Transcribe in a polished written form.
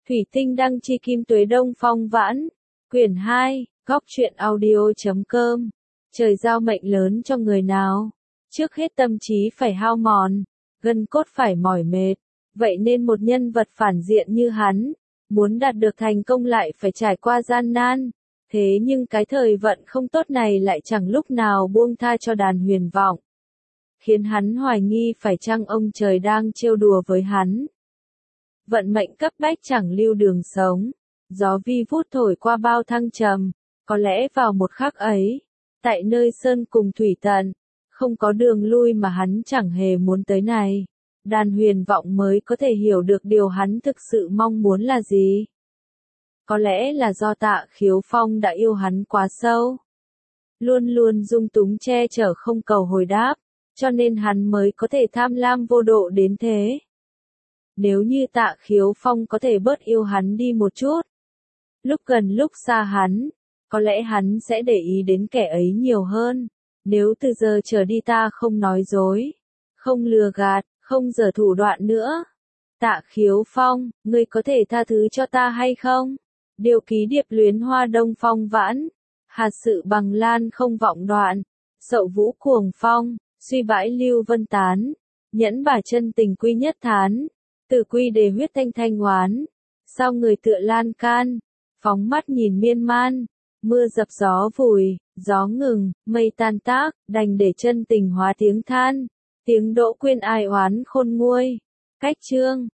Thủy Tinh đăng chi kim tuế đông phong vãn. Quyển 2, góc truyện audio.com. Trời giao mệnh lớn cho người nào. Trước hết tâm trí phải hao mòn, gân cốt phải mỏi mệt. Vậy nên một nhân vật phản diện như hắn, muốn đạt được thành công lại phải trải qua gian nan. Thế nhưng cái thời vận không tốt này lại chẳng lúc nào buông tha cho đàn huyền vọng. Khiến hắn hoài nghi phải chăng ông trời đang trêu đùa với hắn. Vận mệnh cấp bách chẳng lưu đường sống. Gió vi vút thổi qua bao thăng trầm. Có lẽ vào một khắc ấy, tại nơi sơn cùng thủy tận, không có đường lui mà hắn chẳng hề muốn tới này. Đàn huyền vọng mới có thể hiểu được điều hắn thực sự mong muốn là gì. Có lẽ là do Tạ Khiếu Phong đã yêu hắn quá sâu. Luôn luôn dung túng che chở không cầu hồi đáp, cho nên hắn mới có thể tham lam vô độ đến thế. Nếu như Tạ Khiếu Phong có thể bớt yêu hắn đi một chút, lúc gần lúc xa hắn, có lẽ hắn sẽ để ý đến kẻ ấy nhiều hơn. Nếu từ giờ trở đi ta không nói dối, không lừa gạt, không giở thủ đoạn nữa. Tạ Khiếu Phong, ngươi có thể tha thứ cho ta hay không? Điều ký điệp luyến hoa đông phong vãn. Hạt sự bằng lan không vọng đoạn. Sậu vũ cuồng phong, suy bãi lưu vân tán. Nhẫn bà chân tình quy nhất thán. Từ quy đề huyết thanh thanh hoán. Sao người tựa lan can, phóng mắt nhìn miên man. Mưa dập gió vùi, gió ngừng, mây tan tác, đành để chân tình hóa tiếng than. Tiếng đỗ quyên ai oán khôn nguôi. Cách chương